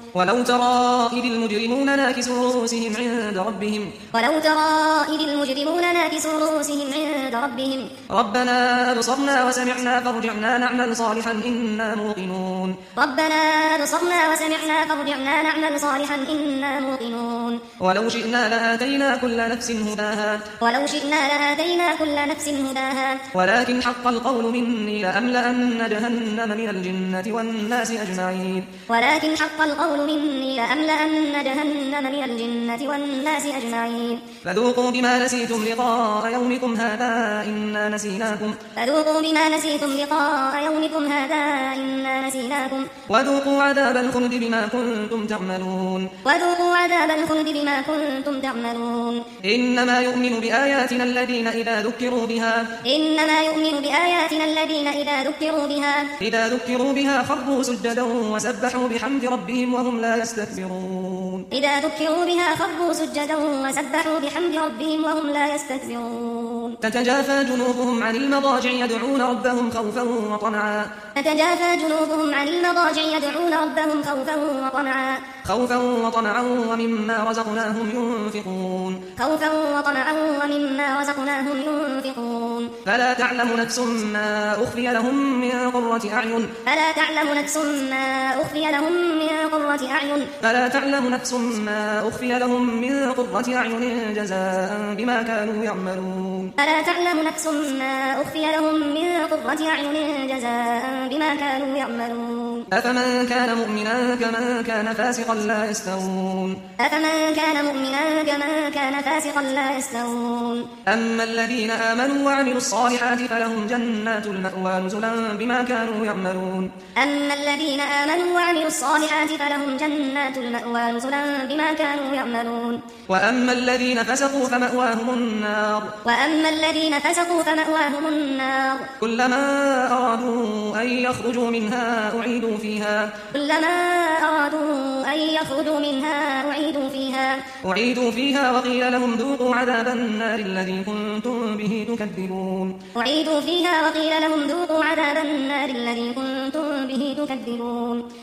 ولو ترى إذ المجرمون ناكسوا رؤوسهم عند ربهم ربنا أبصرنا وسمعنا فارجعنا نعمل صالحا إنا موقنون ولو شئنا لآتينا كل نفس هداها ولكن حق القول مني لأملأن جهنم من الجنة والناس أجمعين فذوقوا بما نسيتم لقاء يومكم هذا إنا نسيناكم وذوقوا عذاب الخلد بما كنتم تعملون إنما يؤمن بآياتنا الذين إذا ذكروا بها خروا سجدا وسبحوا بحمد ربهم وهم لا يستكبرون تتجافى جنوبهم عن المضاجع يدعون ربهم خوفا وطمعا ومما رزقناهم ينفقون فلا تعلم نفس ما أخفي لهم من قرة أعين جزاء بما كانوا يعملون أفمن كان مؤمنا كمن كان فاسقا لا يستوون أما الذين آمنوا وعملوا الصالحات فلهم جنات المأوى نزلا بما كانوا يعملون وأما الذين فسقوا فمأواهم النار كلما أرادوا أن يخرجوا منها أعيدوا فيها وقيل لهم ذوقوا عذاب النار الذي كنتم به تكذبون